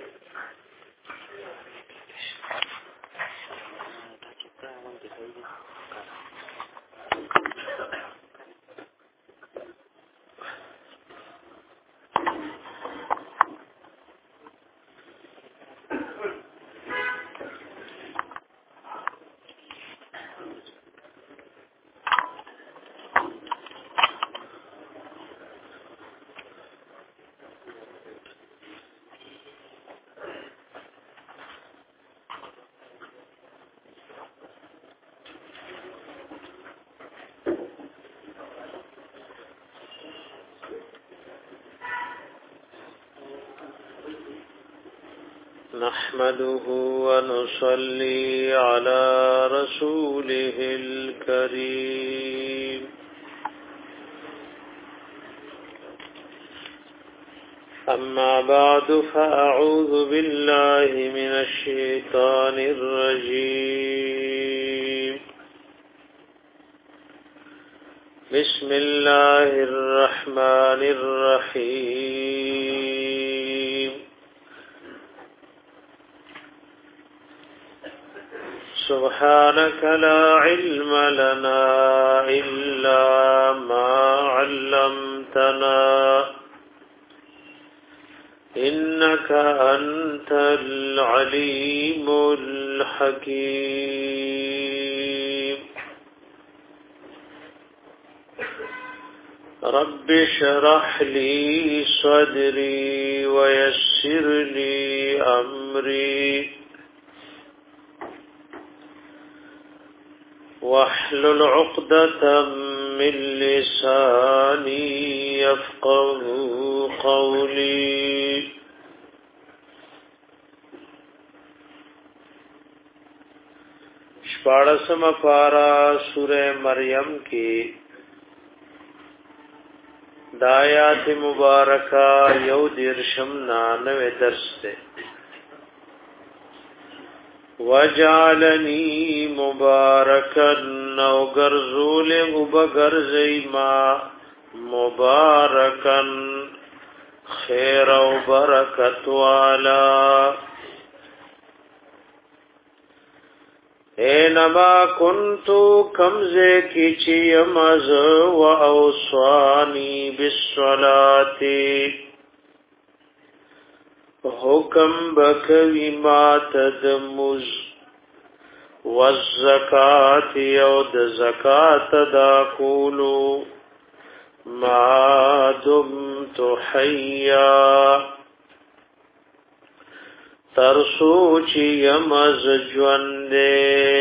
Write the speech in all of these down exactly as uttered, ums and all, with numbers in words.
نحمده ونصلي على رسوله الكريم أما بعد فأعوذ بالله من الشيطان الرجيم بسم الله الرحمن الرحيم سبحانك لا علم لنا إلا ما علمتنا إنك أنت العليم الحكيم رب اشرح لي صدري ويسر لي أمري واحلل عقدة من لساني يفقه قولي شپاڑسم پارا سورہ مریم کی دایات مبارکہ یو دیرشم نانوے درس دے وجعلنی مبارکن او گرزول مبگرزی ما مبارکن خیر و برکت والا اینما کنتو کمزے کی چیمز و اوصانی بالصلاتی حکم بکوی ما تدمز والزکاة یود زکاة دا کولو ما دمت حیا ترسو چی یمز جوندے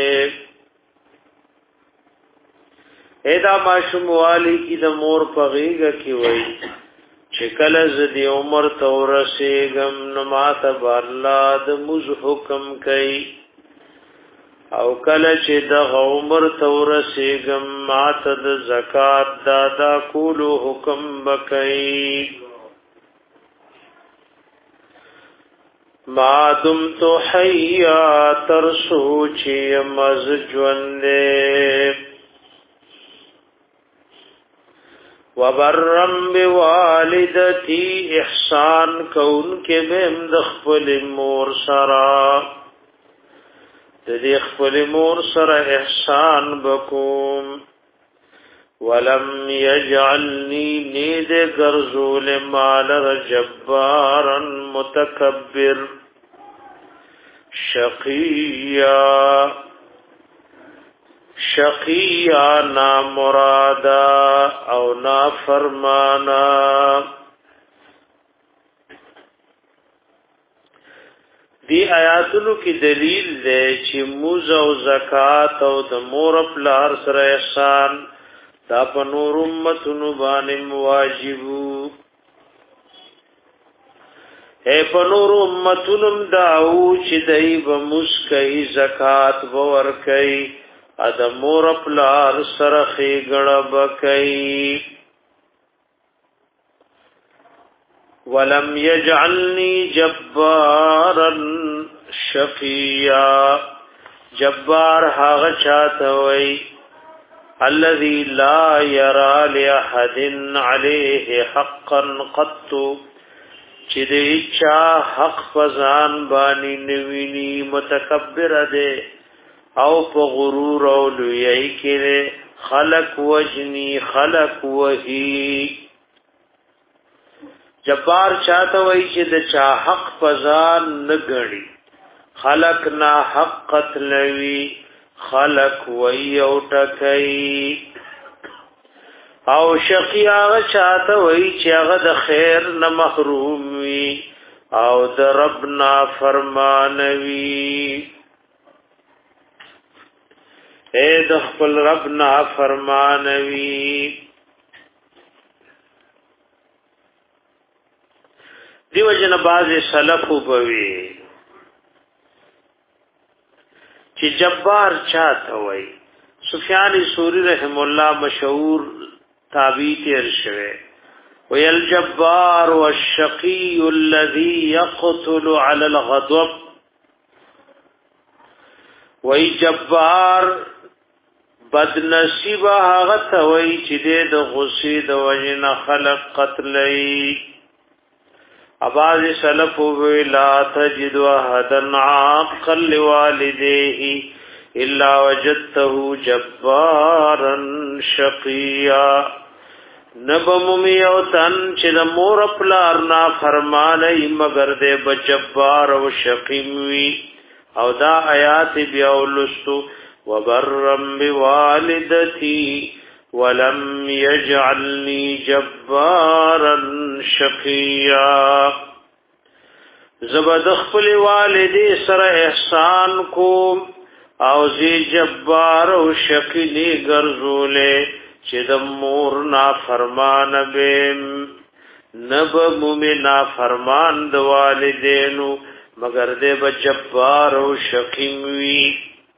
ایدا ماشموالی کی دا مور پغیگا کی وئی چکل زدی عمر تورسیگم نمات بالله د مز حکم کئی او کل چې د عمر تورسیگم مات د زکات دادا کولو حکم بکئی ما دمت حیا ترسو چی مز جوندے وبرم بوالدتی احسان کون کے بیم دخفل مور سرا دی خفل مور سرا احسان بکوم ولم یجعلنی نید گرزول مالر جبارا متکبر شقیہ شقیہ نا مرادا او نا فرمانا دی آیاتونو کی دلیل دے چې موز او زکات او د مور پلار سره احسان دا په نور امتونو باندې واجبو اے په نور امتونو داو چې دای به مسکای زکات ور کوي اد مور پلار سره خېګړه بکای ولم يجعلني جبارا شقيا جبار هغه چاته وي الذي لا يرى لاحد عليه حقا قط چې دې چا حق فزان باندې نویني متکبر ده او په غرور او لوی کې خلق وجنی خلق وهی جبار چاته وای چې د چا حق فزان نګړي خلق نا حق قتلوي خلق وای او ټکای او شقی هغه چاته وای چې هغه د خیر نه محروم وي او د رب نا فرمانوي اے د خپل رب نا فرمانوي دیو جن باز سلف وبوي چې جبار چاته وای سفیان ثوری رحم الله مشهور تابعی تیر شوه وی الجبار والشقی الذي يقتل على الغضب وی جبار بدنصیب هغه ته وی چې د غصې د وجنه خلق قتلای اباظ سلف وی لا تجد احدا عاقل لوالديه الا وجدته جبارا شقيا نبممی او تن چې د مور پلار نا فرمانه مگر دې بجبار او شقیم وی او دا آیات بیا ولستو وبرم بوالدتي ولم يجعلني جبارا شقيا زبد خپل والدي سره احسان کوم او زی جبار او شقی ګرځولې چې د مور نا فرمان بهم نب مومنا فرمان د والدینو مگر دې بجبار او شقی وی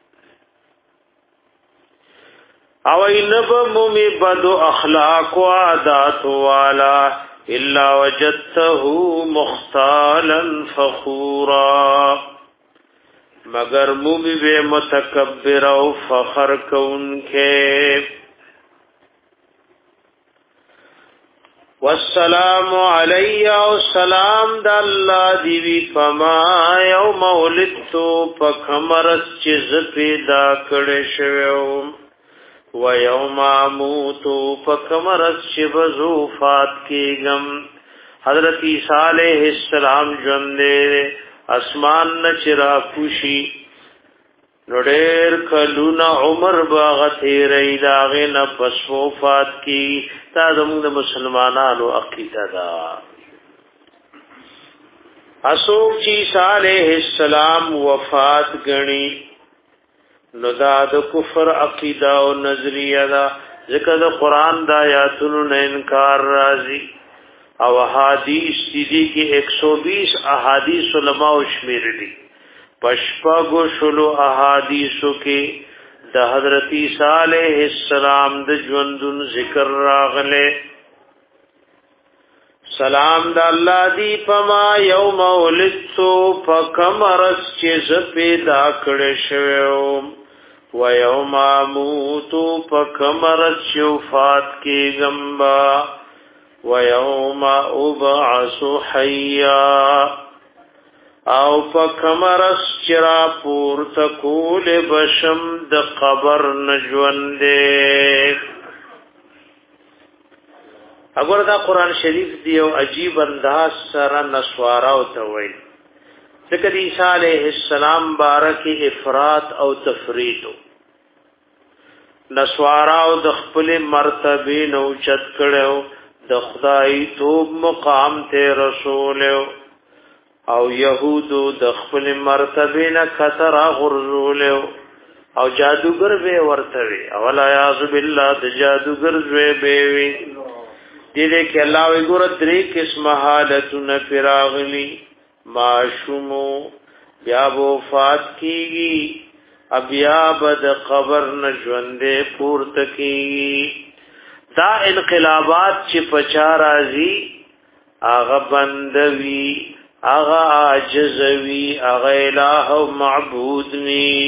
او اینب مومی بدو اخلاق و عادات والا الا وجدته مختالا فخورا مگر مومی بے متکبر او فخر کون کے والسلام علی او سلام د الله دی وی فما یوم ولدتو پکمرس چیز پیدا کړه شوم و یوم اموتو پکمرس چې وفات کېږم حضرت عیسی علیہ السلام ژوند اسمان نچرا کوشي نډیر کلونا عمر باغتی ریداغه نه پس وفات کی تا زموږ مسلمانانو عقیده دا اسوک چې عیسی علیہ السلام وفات غنی نو دا د کفر عقیده او نظریه دا ذکر د قران د آیاتونو نه انکار راځي او احادیث دي کې ایک سو بیس احادیث علماء شمیرلي پشپاگو شلو احادیثو کې د حضرت عیسی علیہ السلام د ژوندون ذکر راغله سلام د الله دی پما یوم ولدتو فکمرس چې ز پیدا کړه شوم و یوم اموتو فکمرس چې وفات کېږم و یوم ابعث حیا او فکمرس چرا پور تکول بشم د قبر نجوندې اگر دا قران شریف دی او عجیب انداز سره نسوارا او توي ذکر عیسی علیہ السلام بارک افراط او تفرید نسوارا او د خپل مرتبه نو چت کړو د خدای توب مقام ته رسول او يهودو د خپل مرتبه نه خطر غرزول او جادوګر به ورته وي او لا یاذ بالله د جادوګر زوی به وي دې کې الله وی ګور درې قسمه حالتونه فراغلی معشومو بیا وفات کیږي ابیا بد قبر نژوندې پورته کیږي دا انقلابات چې پچا راځي هغه بندوي اغا عاجزوی اغا الہ و معبود نی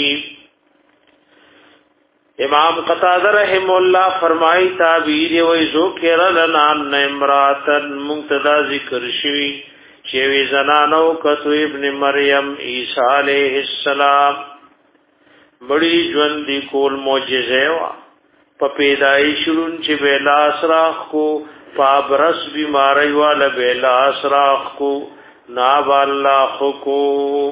امام قتادہ رحم اللہ فرمائی تعبیر وی ذکر لنا ان امراتن منتدا ذکر شوی چې وی زنانو کتو ابن مریم عیسی علیہ السلام مړی ژوند دی کول معجزه وا په پیدایش لون چې بلا اسراخ کو پابرس بیماری والا بلا اسراخ کو ناب الله کو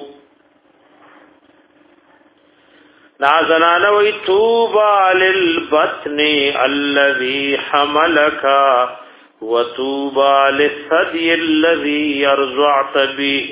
نازنان وی توبا للبطن الذي حملك وتوبا للثدي الذي يرضعت به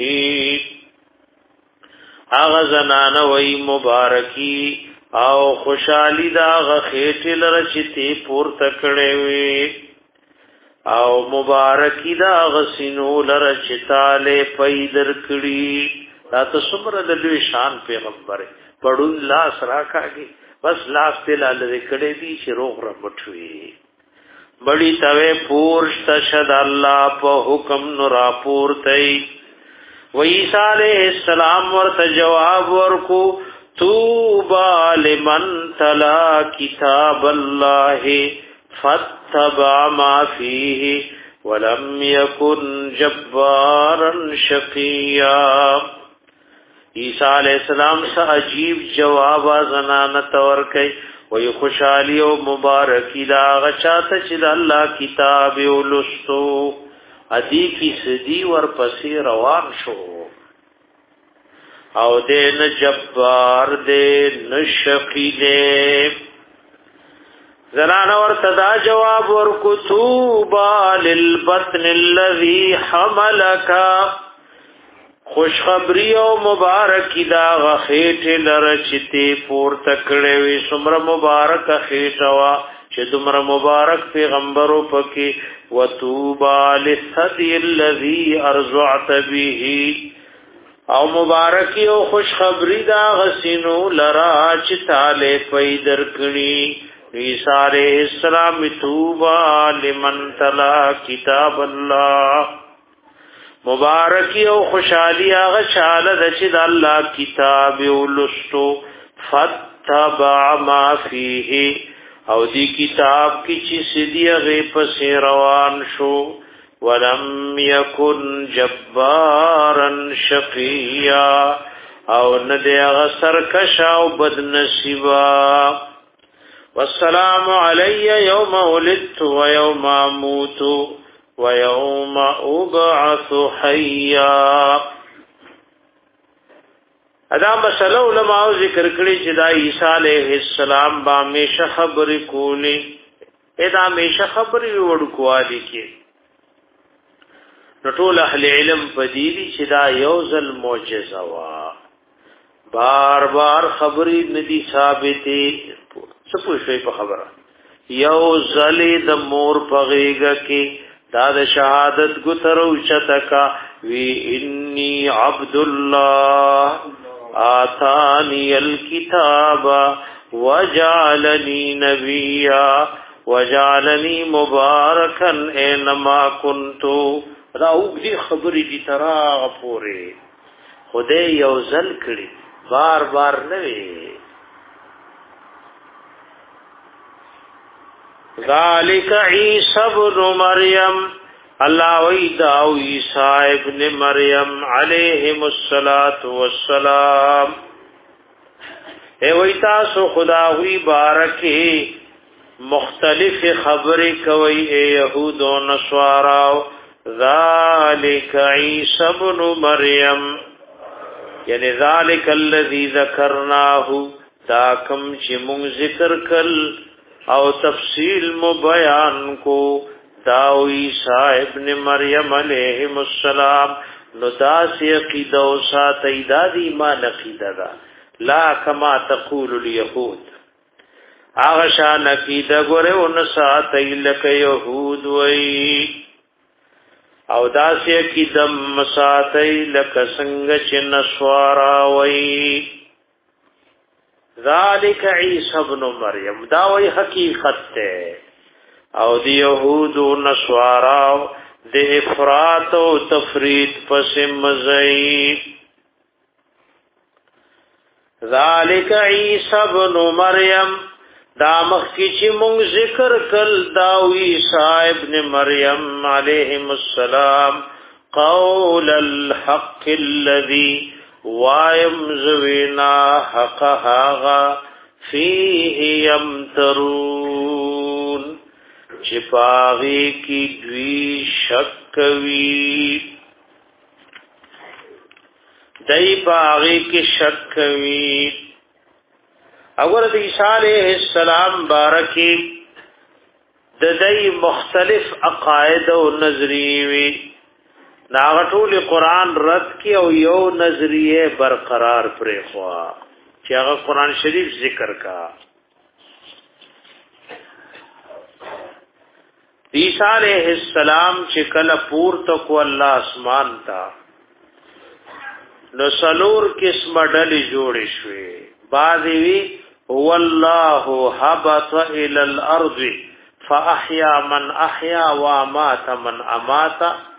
اغزنان وی مبارکی او خوشحالی دا غخیټ لرچتی پور تکړه وی او مبارکی دا غسینو لرچتاله پیدر کړي دا څومره د دوی شان پیغمبر پړون لاس راکاږي بس لاس په لاله کړي دي چې روغ رمټوي بڑی توے پورش تشد اللہ پا حکم نرا پورتئی و عیسیٰ علیہ السلام ورت جواب ورکو توبا لمن تلا کتاب اللہ فاتبع ما فیہ ولم یکن جبارا شقیا عیسیٰ علیہ السلام سا عجیب جواب زنانت ورکی وی خوشحالی و مبارکی دا غچاتا چی دا اللہ کتاب اولستو ادی کی صدی ور پسی روان شو او دے نجبار دے نشقی دے زنان ورتدا جواب ورکتوبا للبطن اللذی حملکا خوشخبری او مبارکی دا غخیٹ لرچتی پور تکڑے وی سمر مبارک خیٹوا چه دمر مبارک پیغمبرو پکی وطوبا للثدی اللذی ارزعت بیهی او مبارکی او خوشخبری دا غسینو لرا چتالے پیدر کنی عیسیٰ علیہ السلام توبا لمن تلا کتاب اللہ مبارکی او خوشحالی آغا چاله د چې د الله کتاب ولستو فتبع ما فيه او دی کتاب کی چې سدی غي پس روان شو ولم يكن جبارا شقيا او ندی هغه سرکش او بد نصیبا والسلام علی یوم ولدت ويوم اموت وَيَوْمَ أُبْعَثُ حَيًّا ادا مسئلہ علماء ذکر کړي چې دا عیسی علیہ السلام با همیشه خبرې کولې ادا همیشه خبرې وړکوالی کې نو ټول اهل علم پدېدي چې دا یو ځل معجزه وا بار بار خبرې ندي ثابتې څه پوښي په خبره یو ځل د مور پغېګه کې دا د شهادت ګترو چتکا وی انی عبد الله آتانی الكتاب وجعلنی نبیا وجعلنی مبارکا اینما کنتو دا اوگدی خبری دی تراغ پوری خدای یو ځل کړي بار بار نوی ذالک عیسی ابن مریم اللہ ویدا عیسی ابن مریم علیہم الصلاۃ والسلام اے ویتا سو خدا وی بارکی مختلف خبریں کوي اے یہود و نصارا ذالک عیسی ابن مریم یعنی ذالک الذی ذکرناه دا کم چې مونږ ذکر کړل او تفصیل مو بیان کو داو عیسی ابن مریم علیہ السلام نو داسی عقیدہ و سات ایداد ایمان عقیدہ دا لا کما تقول الیہود آغشان عقیدہ گورے ان سات ایلک یہود وی او داسی عقیدہ مسات ایلک سنگچ نسوارا وی ذالک عیسی ابن مریم داوی حقیقت تے او دی یہود و نصارا دی افراط و تفرید پس مزئی ذالک عیسی ابن مریم دا مخی چی مونگ ذکر کل داو عیسی ابن مریم علیہم السلام قول الحق الذي وایم زوینا حق هاغا فیه یمترون چپاغی کی دوی شکوی دای باغی کی شکوی اگر د عیسی علیہ السلام بارکی د دای مختلف عقاید او نظریوی ناغټول قرآن رد کی او یو نظریه برقرار پرې خوا چې هغه قرآن شریف ذکر کا عیسی علیہ السلام چې کله پورته کو الله اسمان تا نو سلور قسم ډلې جوړې شوې بعضی وی هو الله هبط الى الارض فاحيا من احيا وامات من امات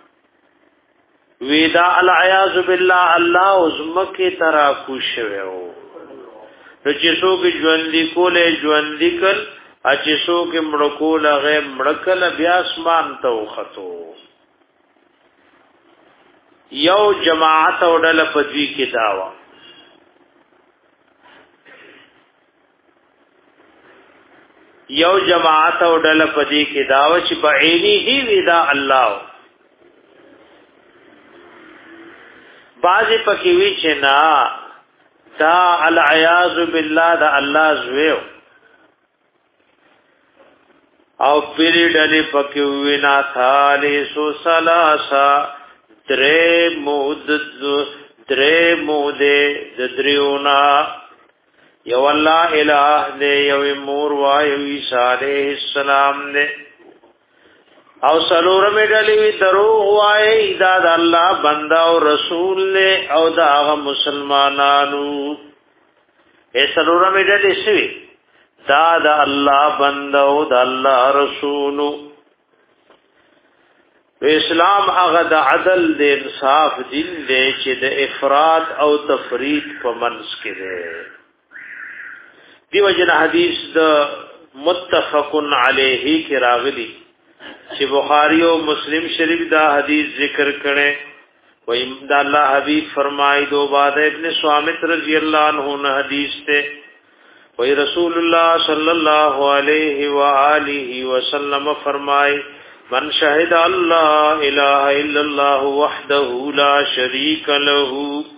ویدا العیاذ بالله الله عظمکه ترا کوشوو نو چې څوک ژوند کوله ژوند کل چې څوک مړکول هغه مړکل بیا اسمان ته وختو یو جماعت وډل پدوی کې داوا یو جماعت وډل پدوی کې داوا چې بعینی هی ویدا الله بازی پکی وی چې نا دا العیاذ بالله دا الله زویو او پیری ډلې پکی وی نا ثالی سو سلاسا درې مود درې مود د دریونا یو الله الہ دې یو مور وای عیسی علیہ السلام دې او سلور میډلې وی دروغ وای دا د الله بندا او رسول له او دا هغه مسلمانانو اے سلور میډلې شوی دا د الله بندا او د الله رسول اسلام هغه د عدل د انصاف دین دی چې د افراط او تفریط په منځ کې دی دیو جن حدیث د متفق علیه کې راغلی چې بخاری او مسلم شریف دا حدیث ذکر کړي وای دا الله حبیب فرمایي دو بعد ابن صامت رضی اللہ عنہ نے حدیث ته وای رسول اللہ صلی اللہ علیہ وآلہ وسلم فرمائے من شهد اللہ الہ الا اللہ وحده لا شریک له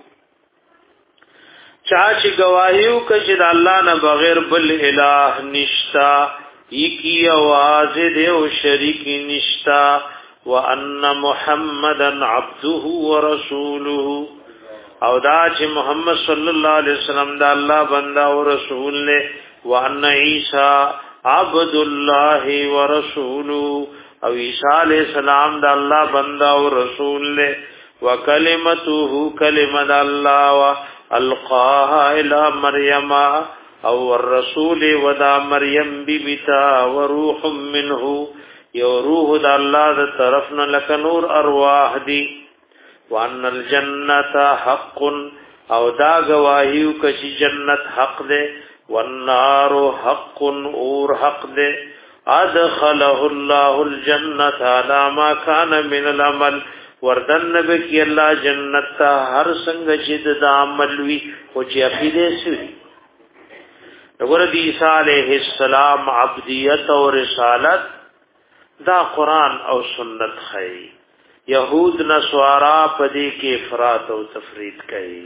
چاچ گواہیو کچھ دا اللہ نہ بغیر بل الہ نشتا ایکی آواز دے و شریک نشتا وان محمدا عبده ورسوله او دا چې محمد صلی الله علیه وسلم دا الله بندا او رسول له وان عیسی عبد الله ورسوله او عیسی علیہ السلام دا الله بندا او رسول له وکلمته کلمه الله القاها الى مریم او الرسول ودا مریم بیبتا وروح منه یو روح د الله د طرفنا لک نور ارواح دی وان الجنت حق او دا گواهیو کشی جنت حق دے والنار حق اور حق دے ادخله الله الجنت على ما كان من العمل وردن بکی الله جنت تا هر څنګه چې د عمل وی او چې عقیده سوی وګوره د عیسی علیہ السلام عبدیت او رسالت دا قرآن او سنت خی یهود نصارا پدې کې افراط او تفرید کوي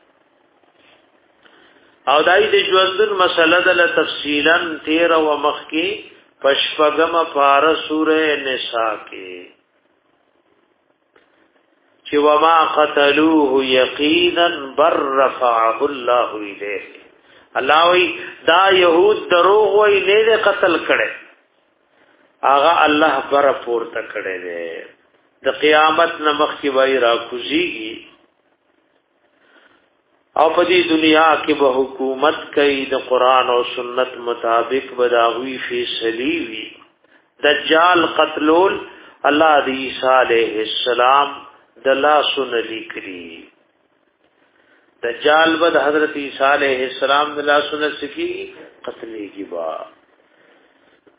او دای د ژوندون مسله د تفصیلا تیر او مخ کې پشپغم پار سوره نساء کې چې وما قتلوه یقینا بر رفعه الله الیه الله وی دا يهود دروغ وی نه قتل کړي آغا الله پر پورته کړي دي د قیامت نمخ کی وای را کوزیږي او په دې دنیا کې به حکومت کوي د قران او سنت مطابق بداوی فیصله وی دجال قتلول الله د عیسی علیہ السلام د لا سن لیکري دجال بد حضرت عیسی علیہ السلام د لا سن سکی قتلې کی با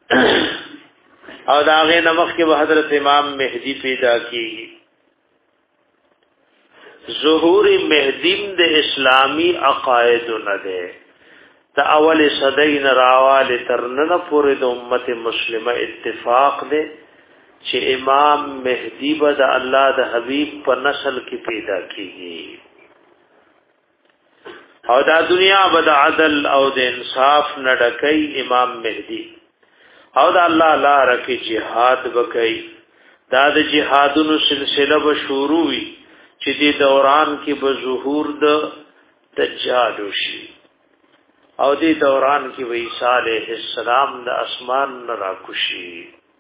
او داغه نمخ کې حضرت امام مهدی پیدا کی ظهور مهدیم د اسلامی عقاید نه ده د اول صدین راواله ترنه پورې د امت مسلمه اتفاق ده چې امام مهدی به د الله د حبیب په نسل کې پیدا کیږي او دا دنیا به د عدل او د انصاف نه ډکې امام مهدی او د الله لپاره کې jihad وکړي دا د جهادونو سلسله به شروع وي چې د دوران کې به ظهور د دجال وشي او د دوران کې به عیسی علیه السلام د اسمان نه راکوشي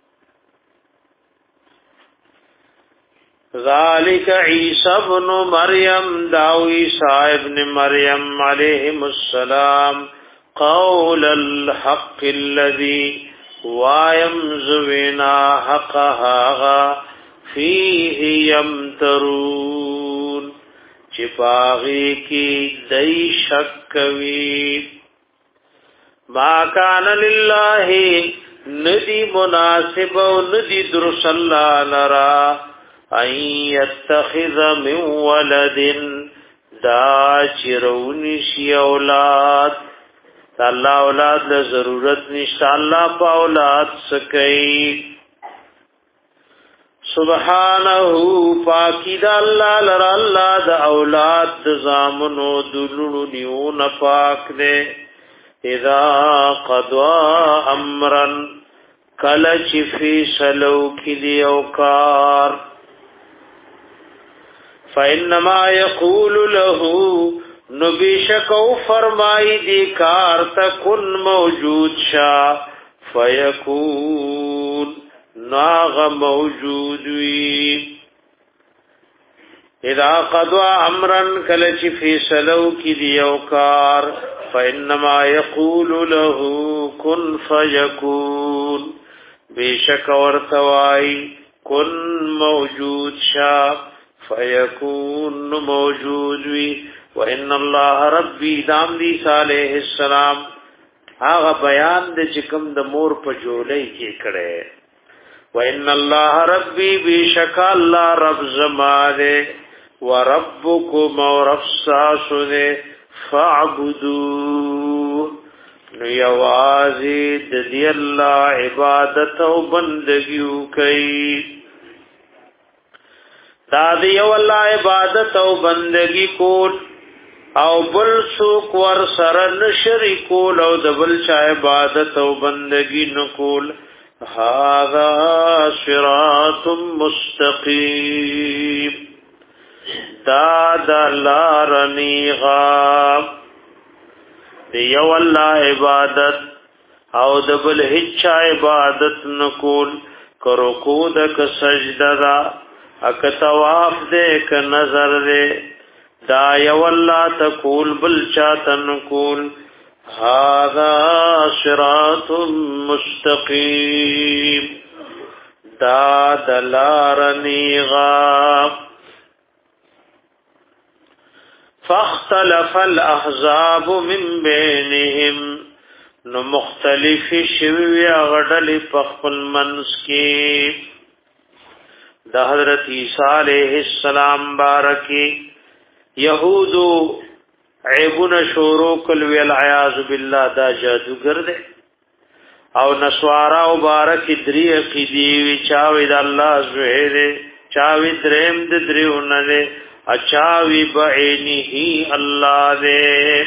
ذالک عیسی ابن مریم داو عیسی ابن مریم علیہ السلام قول الحق الذي وَيَمْزُوِنَا حَقَّهَا فِيهِ يَمْتَرُونَ چپاغی کی دئی شکوی ما کان للہ ندی مناسب و ندی درس اللہ لرا ان یتخذ من ولد دا چرونشی اولاد الله اولاد له ضرورت نشته الله په اولاد سکي سبحانه پاکی دا الله لرا الله د اولاد د زامنو دلونو نیون پاک دے اذا قضا امرا کلچ فی سلو کلی اوکار فإنما يقول له نبیشک او فرمائی دی کار تکن موجود شا فیکون ناغ موجود وی اذا قضوا امرن کلچ فیصلو کی دیو کار فانما یقول له کن فیکون بیشک ورتوائی کن موجود شا فیکون موجود وی وان الله ربي دام دي صالح السلام هغه بیان د چکم د مور په جولای کې کړي وان الله ربي بشک الله رب زماره وربكم ورفساسه فاعبدوا نو یوازې د دې الله عبادت او بندګي وکړي دا دی الله عبادت او بندګي کول او بل سوک ور سره نشریکول او د بل چا عبادت او بندگی نکول هذا صراط مستقیم دا د لارنی غاب دیو الله عبادت او د بل هیڅ عبادت نکول کرو کو د ک سجده دا اک طواف دې ک نظر دې دا یو الله تقول بل چا تنقول هذا صراط مستقیم دا دلارنی غاب فاختلف الاحزاب من بینهم نو مختلف شوی غډل پخپل منس کی دا حضرت عیسی علیہ السلام بارکی یهودو عیبون شورو کل ویل عیاذ بالله دا جادوگر دے او نسوارا و بارک دری عقیدی وی چاوی دا اللہ زوہے دے چاوی درم دے دریون دے اچاوی بعینی ہی اللہ دے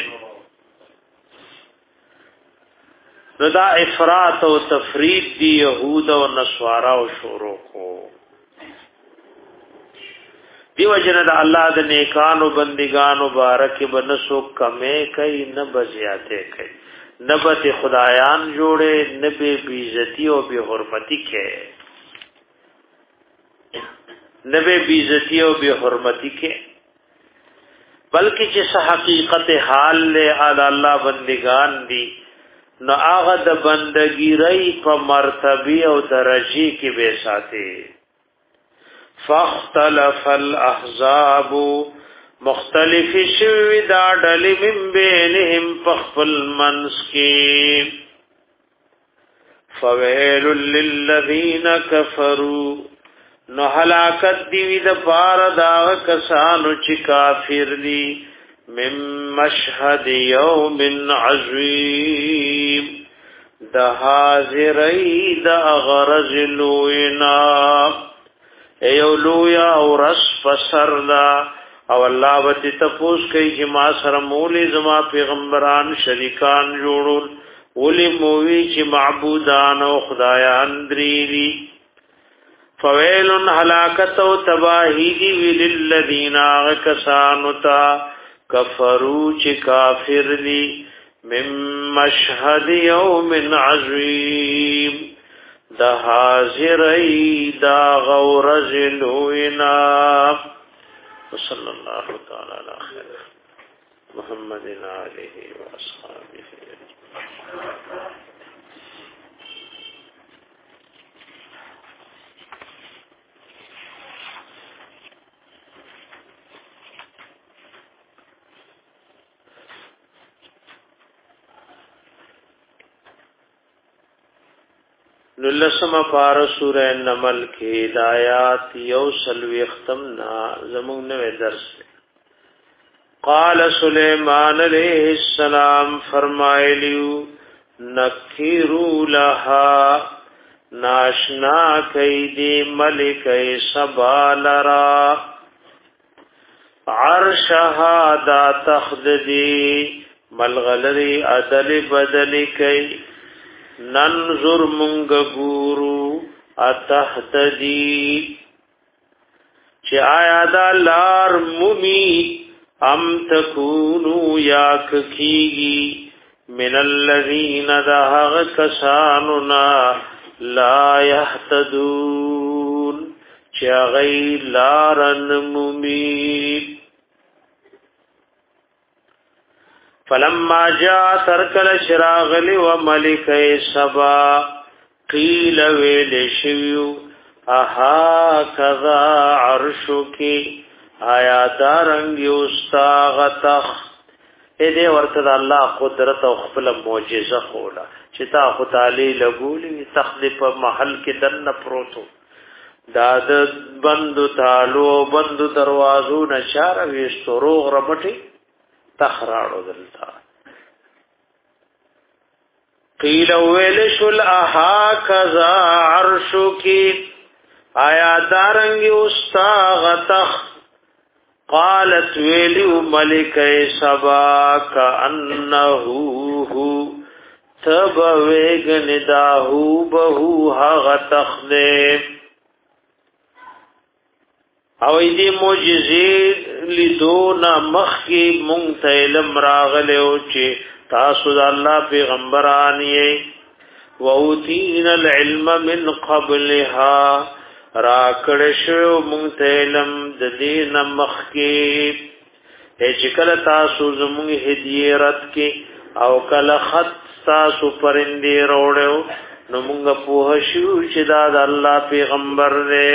دا افراط و تفرید دی یهود و نسوارا و شورو کو دیو جن د الله د نیکانو بندگانو بارک بنسو کمه کوي نه بزیاته کوي نه به خدایان جوړه نه به بیزتی او به حرمتی کوي نه به بیزتی او به حرمتی کوي بلکې چې حقیقت حال له الله بندگان دي نو هغه د بندګی رہی په مرتبه او درجه کې به ساتي فاختلف الاحزاب مختلف شوی دا ډلې من بینهم فخل منسکی فویل للذین کفروا نو هلاکت دی وی د پار دا کسانو چې کافر دي مم مشهد یوم عظیم د حاضری د غرض لوینا ایولویا او رس فسرنا او الله وتی تپوس کوي چې ما سره مولې زما پیغمبران شریکان جوړول ولي موي چې معبودان او خدایان دریری فویل هلاکت او تباہی دی للذین کسانتا کفروا چې کافر دي من مشهد یوم عظیم د حاضری دا غورز لوینا وصلی الله تعالی علی خیر محمد علیه و اصحابہ نلسم پار سورہ نمل کی ہدایات یو سلوی ختمنا زمون نوے درس قال سلیمان علیہ السلام فرمائلیو نکیرو لها ناشنا کیدی ملک سبالرا عرشها دا تخددی ملغلری عدل بدلی کئی ننظر منگ گورو اتحتدی چه آیا دا لار ممی ام تکونو یاک کیگی من الذین دهغ کساننا لا یحتدون چه غی لارن ممی فلما جاء ترکل شراغلی و ملک سبا قیل ویل شویو اها کذا عرشو کی آیا دارنگی استاغتخ ایده ورطد اللہ قدرت و خپل موجزه خولا چتا خطالی لگولی تخت پا محل کی دن پروتو داد بندو تالو بندو دروازو نشار ویستو روغ رمٹی تخراړو دلتا قیل ویلشل اها کذا عرشو کی آیا دارنگی استاغتخ قالت ویلیو ملک سبا کانہو ہو تب ویگن داہو بہو حغتخ دے او ایدی موجزی لیدونا مخی مونگتا علم راغلیو چی تاسو دا اللہ پیغمبرانی ووتین العلم من قبلها راکڑشو مونگتا علم ددین مخی اے چکل تاسو زمونگ ہدیرت کی او کل خط تاسو پرندی روڑیو نو مونگا پوہشو چی دا دا اللہ پیغمبر دے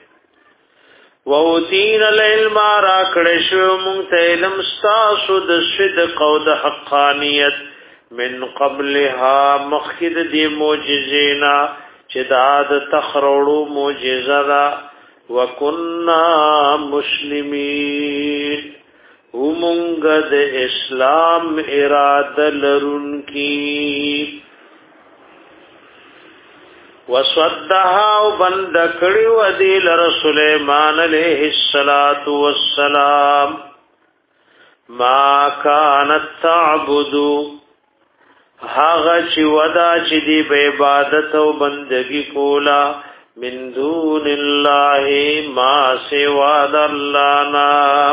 ووتین العلم راکڑشو مونگتا علم ستاسو د صدق او د حقانیت من قبلها مخید دی موجزینا چه داد تخروڑو موجزرا وکننا مسلمین ومونگد اسلام اراد لرن کی وصدها وبند کړي و دی لرسول سليمان عليه الصلاه والسلام ما كانت تعبد هغه چې ودا چې دی به عبادت او بندگی کولا من دون الله ما سوا الله نا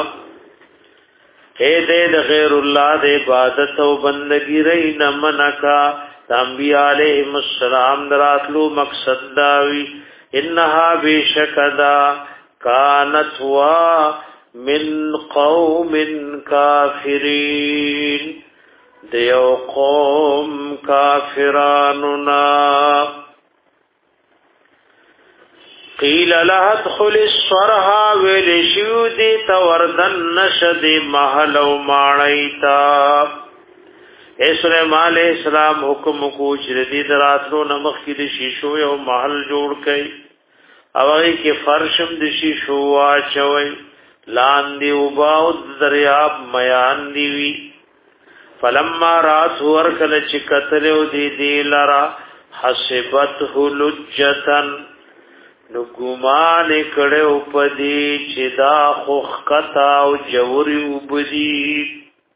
اے دې غیر الله د عبادت او بندگی رہی نه منکا انبیاء علیہم السلام دراتلو مقصد داوی انها بشکدا کانت وا من قوم کافرین دیو قوم کافراننا قیل لها ادخل الصرها ولشودی توردن نشد محل و مانیتا اے سلیمان علیہ السلام حکم کو چردی دراتلو نمخ کی دی شیشو یو محل جوڑ کئی او هغه کې فرشم د شیشو واچوي لاندې وباو دریاب میان دی وی فلما رات ورکل چې کتل او دی دی لرا حسبته لجتن نو ګمان کړو پدی چې دا خوختا او جوړي وبدي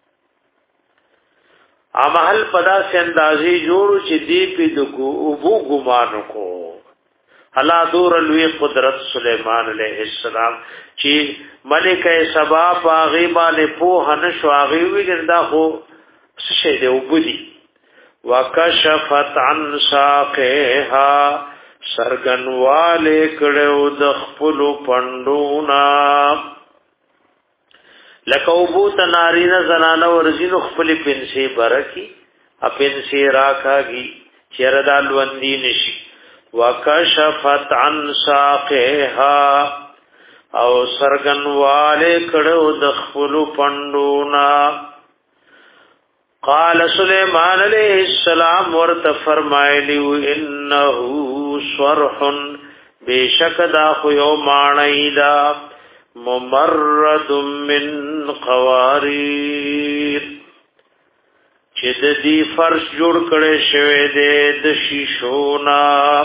عمل پدا سے اندازي جوړو چې دی په دغه ابو ګمان کو حلا دور لوی قدرت سليمان عليه السلام چې ملکه سبا باغی باندې په هنشو هغه ویګندا خو شه دی وبدي وکشفت عن ساقها سرغنواله کړو د خپل پندونا لکه وبو تنارینا زنانه ورزینو خپل پنسي برکی اپنسي راکاږي چردال وندي نشي وکشفت عن ساقها او سرغنواله کړو د خپل پندونا قال سليمان عليه السلام ورته فرمایلی انه صرح بشک دا خو یو معنیدا ممرد من قوارير چې د دې فرش جوړ کړي شوی دی د شیشونا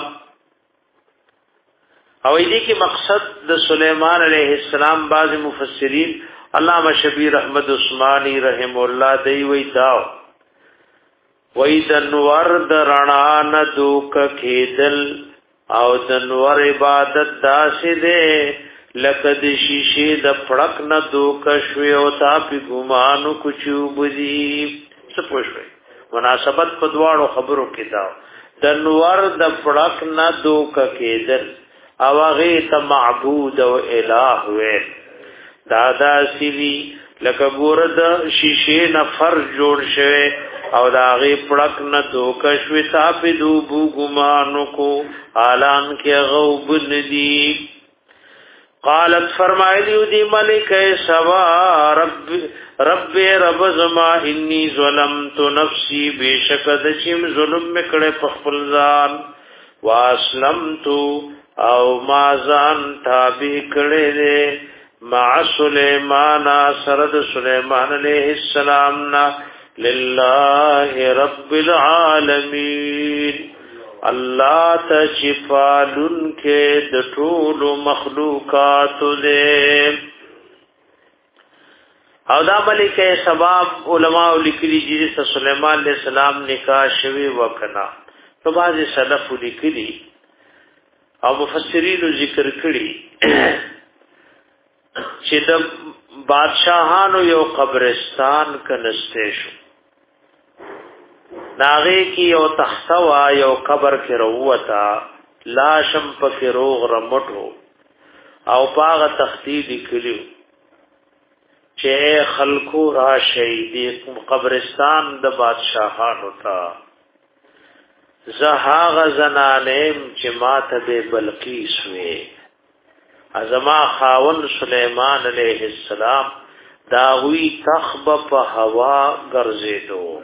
او دې کې مقصد د سليمان عليه السلام بعض مفسرین علامہ شبیر احمد عثماني رحم الله دی وی دا وی د نور د رڼا نه دوک کېدل او د نور عبادت داسې ده لکه د شیشې د پړک نه دوک شوی او تا په ګمانو کوچو بدی څه پوښوي مناسبت په دواړو خبرو کې دا د نور د پړک نه دوک کېدل او هغه ته معبود او الہ وې دادا سیوی لکه ګور د شیشې نه فر جوړ شوی او دا غي پړک نه دوک شوی تا په دوبو ګمانو کو اعلان کې غوب ندی قالت فرمایلی دی ملک سوا رب رب رب زما انی ظلمت نفسی بشکد چم ظلم میکړه په خپل ځان واسلمت او ما ځان تابع کړه دې مع سليمان سرد سليمان عليه السلام نا لله رب العالمین الله تشفالن کې د ټول مخلوقات دې او دا ملکه سبب علماء لیکلي چې سليمان عليه السلام نکاح شوی وکنا په بعض سلف لیکلي او مفسرین ذکر کړي چې د بادشاہانو یو قبرستان کنسته شو ناغه کی یو تختوا یو قبر کې وروتا لاشم پکې روغ رمټو او پاغه تختی لیکلو چې خلکو را شهید قبرستان د بادشاہانو تا زهاغ زنانیم چې ماته به بلقیس وې ازما خاون سليمان عليه السلام داوی تخب په هوا ګرځیدو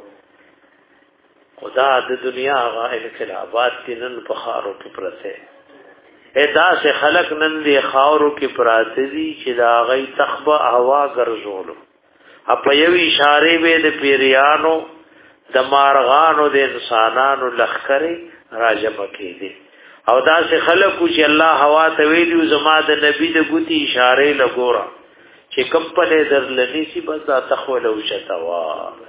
خدا د دنیا غا انقلابات تنن په خارو کې پرته ادا سے خلق نن دی خاورو کې پراته دي چې دا غي تخب هوا ګرځولو اپ یو اشاره به د پیریانو د مارغانو د انسانانو لخرې راجم کېدي او دا سه خلقو چې الله هوا ته ویلو زما د نبی د ګوتی اشاره لګورا چې کپله درلنی سی بس دا تخول او شتوا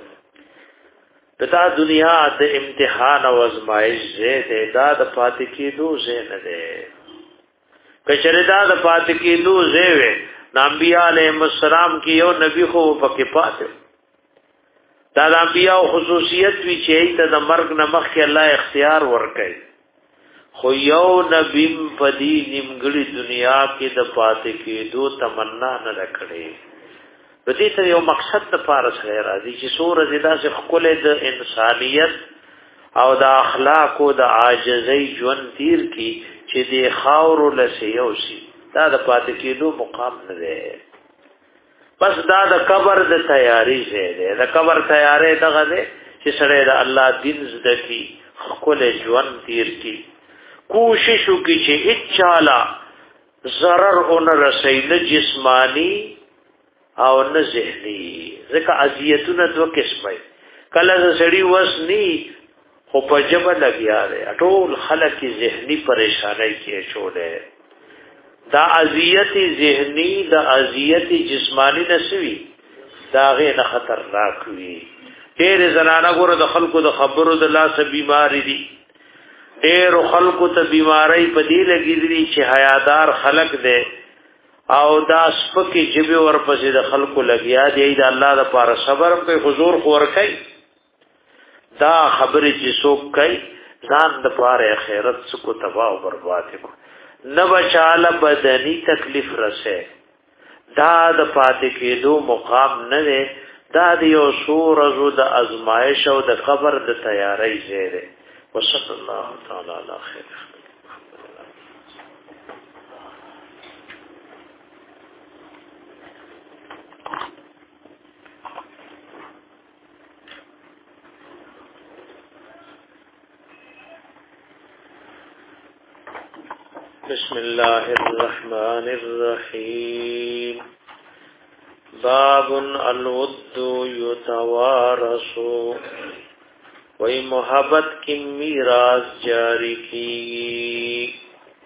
دا دنیا د امتحان او ازمایش زه دا د پاتې کېدو زه نه ده کچره دا د پاتې کېدو زه وې نبی علیہ السلام کې یو نبی خو پکې پاتې دا د انبیاء خصوصیت وی چې ته د مرګ نه مخکې الله اختیار ورکړي خو یو نبی په دې نیمګړي دنیا کې د پاتې کېدو تمنا نه لکړي په دې سره یو مقصد د پاره سره راځي چې سور زدا سے خپل د انسانیت او د اخلاق او د عاجزۍ ژوند تیر کی چې د خاور لسی یو شي دا د پاتې کېدو مقام نه دی بس دا د قبر د تیاری دی د قبر تیاری دغه دی چې سره د الله دین زده کی خپل ژوند تیر کی کوشش وکړي چې اچالا ضرر اون رسید جسمانی او نه ذهنی ځکه اذیتونه دوه قسمه کله سړی وسنی خو په جبه لګیا دی ټول خلک ذهنی پریشانای کې چولې دا اذیت ذهنی دا اذیت جسمانی نسوي دا غیر خطرناک وي ډېر زنانه ګوره د خلکو د خبرو د لاس بیماری دي ډېر خلکو ته بیماری په دې لګېدلي چې حیادار خلک دي او دا سپکې جبه ورپسې د خلکو لګیا دی د الله لپاره صبر کوي حضور خور کوي دا خبرې چې څوک کوي ځان د پاره آخرت څخه تباہ او برباد کوي نه بچاله بدني تکلیف رسه دا د پاتې کېدو مقام نه دی دا د یو سورزو د ازمایش او د قبر د تیاری زیره وصلی الله تعالی علی خیر بسم الله الرحمن الرحيم باب الود يتوارث وی محبت کی میراث جاری کی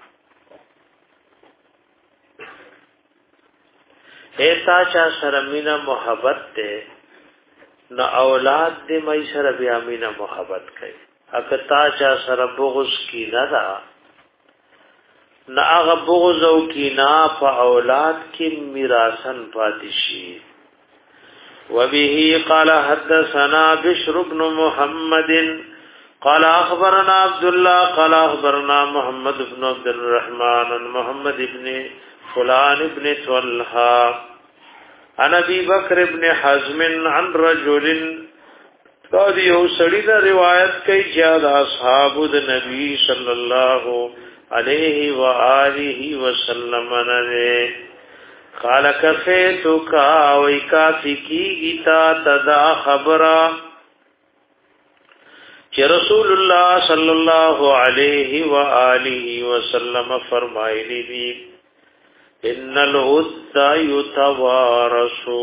ایتا چا سرمینا محبت تے نہ اولاد دے مئی سر بیامینا محبت کئی اکتا چا سر بغض کی ندا نا اغا بغض او کینا پا اولاد کی میراثن پاتشی وبه قال حدثنا بشر بن محمد قال اخبرنا عبد الله قال اخبرنا محمد بن عبد الرحمن محمد بن فلان بن طلحه عن ابي بكر بن حزم عن رجل قال یو سړی دا روایت کوي چې دا اصحاب د نبی صلی الله علیہ وآلہ وسلم نے قال کفیتک وی کافی کی گیتا تدا خبرا کہ رسول اللہ صلی اللہ علیہ وآلہ وسلم فرمائے دی ان العد یتوارث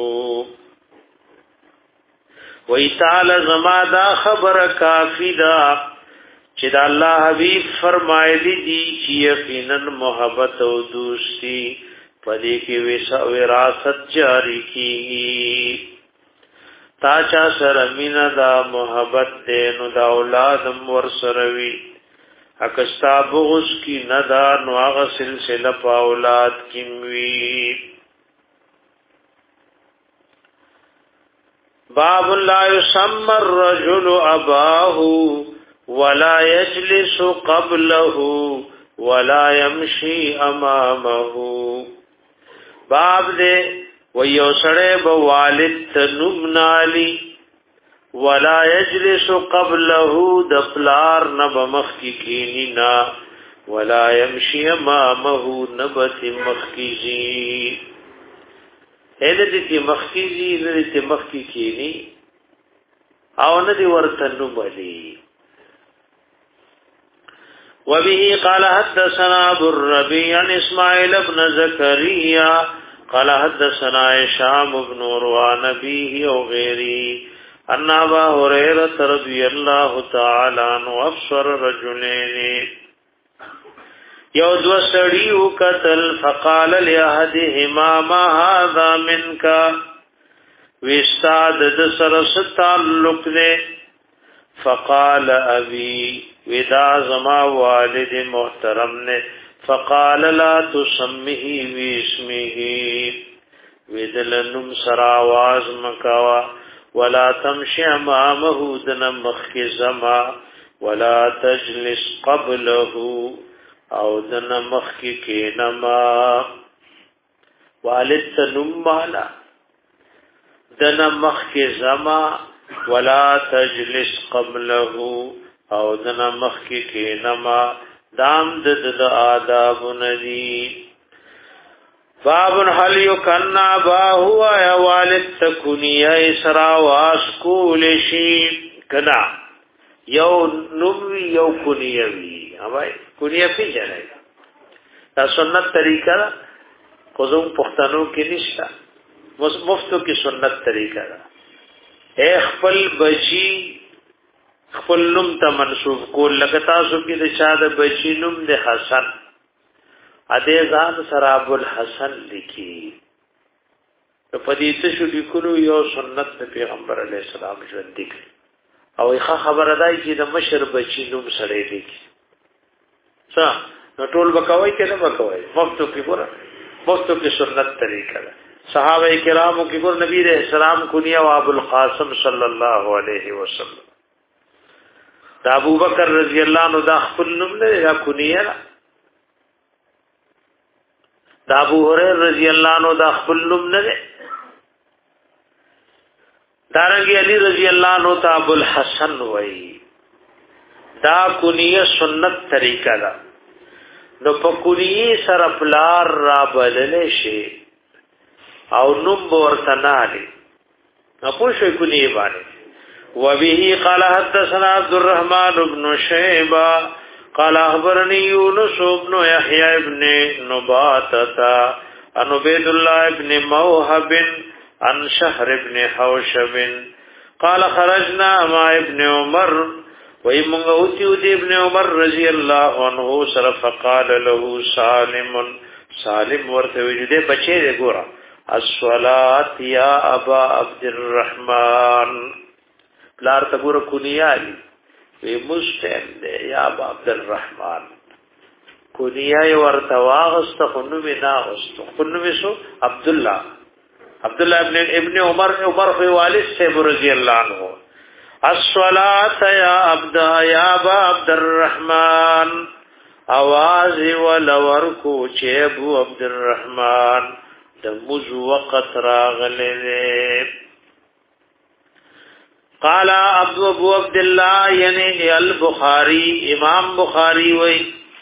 وی تعالی زما دا خبر کافی دا چې دا الله حبیب فرمایلی دي چې یقینا محبت او دوستی پدې کې وراثت جاری کیږي تا چا سره مینا دا محبت دې نو دا اولاد ور سره وي اکستا بغض کی ندا نو هغه سلسله په اولاد کې وي باب لا يسمى الرجل اباه ولا يجلس قبله ولا يمشي امامه باب دې و یو سړی به والد تنمنالی ولا يجلس قبله د پلار نه بمخ کی کینی نا ولا يمشي امامه نبت مخ کیږي اې دې مخ کیږي دې مخ کی کینی او نه دې ورته نملی وبه قال حدثنا ابو الربيع عن اسماعيل بن زكريا قال حدثنا هشام بن عروة به وغيره ان ابا هريره رضي الله تعالى عنه ابصر رجلين يود وسړي وقتل فقال لاحدهما ما هذا منك واستاد د سرس تعلق له فقال ابي ودا زما والد محترم نے فقال لا تسمه باسمه ودلنم سرا आवाज مکوا ولا تمشي امامه دن مخ زما ولا تجلس قبله او دن مخ کې نما والد تنم مالا دن مخ کې زما ولا تجلس قبله او دنا مخ کې کې نما دام د د آداب ندی باب هل یکنا با هو یا والد تکونی اسرا واسکول شی کنا یو نوم یو کنیوی اوای کونیه پیژنې دا سنت طریقه کوزم پښتنو کې نشته مفتو کې سنت طریقه ده اے خپل بچی خپل نوم ته منسوب کول لکه تاسو کې د شاده بچی نوم د حسن اده ځان سره ابو الحسن لیکي په دې څه شو لیکلو یو سنت د پیغمبر علی السلام ژوند دي او ښه خبره ده چې د مشر بچی نوم سره لیکي څه نو ټول وکوي کې نه وکوي مفتو کې ګور مفتو کې سنت طریقه ده صحابه کرامو کې ګور نبی رحمت السلام کنیه او ابو القاسم صلی الله علیه وسلم دا ابو بکر رضی الله عنه دا خپل نوم نه یا کنیه دا ابو هريره رضی الله عنه دا خپل نوم نه دارنګ علی رضی الله عنه ته ابو الحسن وای دا کنیه سنت طریقه ده نو په کنیه سره پلار را بدلې شي او نوم ورته نه علي اپو شو کنیه باندې وبه قال حدثنا عبد الرحمن بن شيبه قال اخبرني يونس بن يحيى بن نباتة عن عبيد الله بن موهب عن شهر بن حوشب قال خرجنا مع ابن عمر ويمن اوتي ابن عمر رضي الله عنه سر فقال له سالم سالم ورته وجده بچي دې ګورا الصلاه يا ابا عبد الرحمن لار تبور کنیالی وی مستم دے یا ابا عبد الرحمن کنیای ورتواغست خنومی ناغست خنومی سو عبداللہ عبداللہ ابن ابن عمر عمر فی والد سیب رضی اللہ عنہ الصلاة یا عبد یا ابا عبد الرحمن آواز ولورکو چیبو عبد الرحمن دموز وقت راغلے قال ابو ابو عبد الله یعنی البخاری امام بخاری وای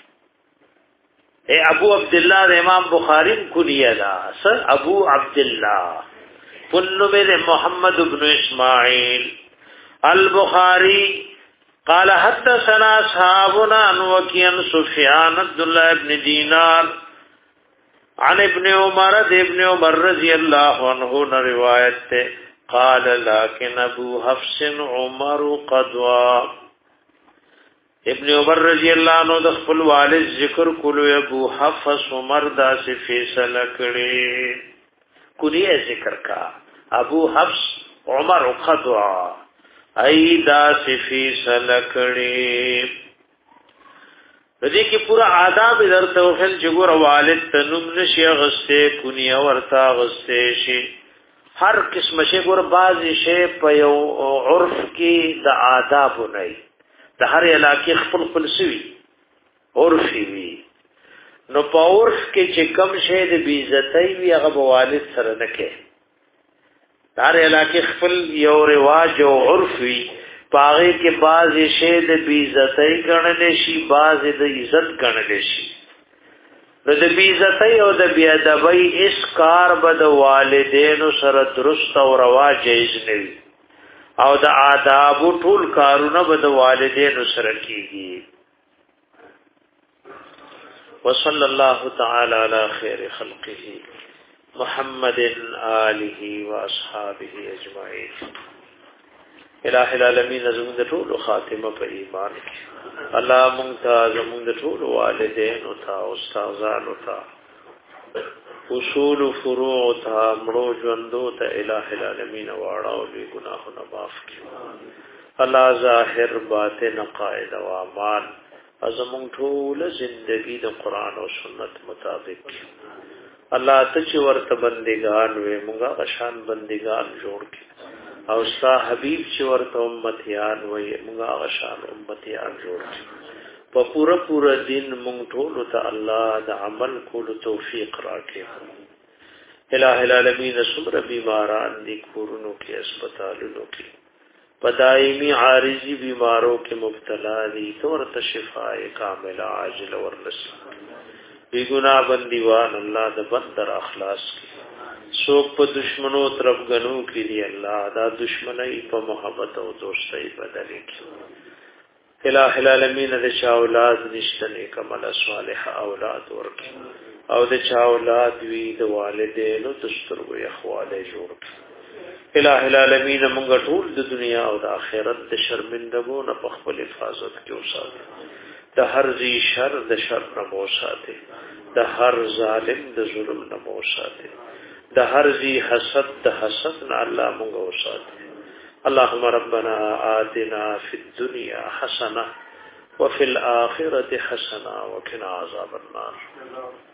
اے ابو عبد الله امام بخاری کنیه دا سر ابو عبد الله کله به محمد ابن اسماعیل البخاری قال حدثنا اصحابنا عن وكيع سفيان عبد الله ابن دينار عن ابن عمر ابن عمر رضی اللہ عنہ روایت قال لكن ابو حفص عمر قدوا ابن عمر رضی اللہ عنہ د خپل والد ذکر کولو ابو حفص عمر دا سی فیصله کړي کلیه ذکر کا ابو حفص عمر قدوا ای دا سی فیصله کړي دې کې پورا آداب درته وخل چې ګور والد تنم نشي غسته کلیه ورتا غسته شي هر قسم شی ګور بعضی شی په یو عرف کې د آداب نه د هر علاقې خپل خپل سوي عرفي وي نو په عرف کې چې کم شی د بی عزتۍ وي هغه والد سره نه کوي د هر علاقې خپل یو رواج او عرف وي پاغه کې بعضی شی د بی عزتۍ ګڼل شي بعضی د عزت ګڼل شي نو د بی عزتۍ او د بی ادبۍ اس کار به د والدینو سره درست او روا جایز نه وي او د آداب ټول کارونه به د والدینو سره کیږي وصلی الله تعالی علی خیر خلقه محمد آله و اصحابه اجمعین الہ العالمین زمون د ټول خاتمه په ایمان کې الله مونږ ته زمون د ټول والدین او تا استادان او تا اصول فروع تا مړو ژوندو ته الہ العالمین واړه او لوی ګناهونه معاف کړي الله ظاهر باطن قائد او اعمال زمون ټول زندگی د قران او سنت مطابق الله ته چې ورته بندگان وي مونږه غشان بندگان جوړ کړي او ستا حبیب چې ورته امتیان وي موږ غشان امتیان جوړ په پورا پورا دین موږ ټول ته الله د عمل کولو توفیق راکړي الہ العالمین صبر بیماران دي کورونو کې هسپتالونو کې پدایمی عارضی بیماروں کې مبتلا دي تورته شفاء کامله عاجل ورنصیب بی گناہ بندیوان الله د بدر اخلاص کی سوک په دشمنو طرف غنو کی دی الله دا دشمنی په محبت او دوستۍ بدلې کی الہ العالمین د چا اولاد نشته نیک عمل صالح اولاد ورکي او د چا اولاد وی د والدینو دسترګو اخواله جوړ الہ العالمین موږ ټول د دنیا او د آخرت د شرمندګو نه په خپل حفاظت کې اوساته د هر ذی شر د شر نه اوساته د هر ظالم د ظلم نه اوساته د هر ذی حسد د حسد نه الله موږ اوساته اللهم ربنا آتنا في الدنيا حسنة وفي الآخرة حسنة وقنا عذاب النار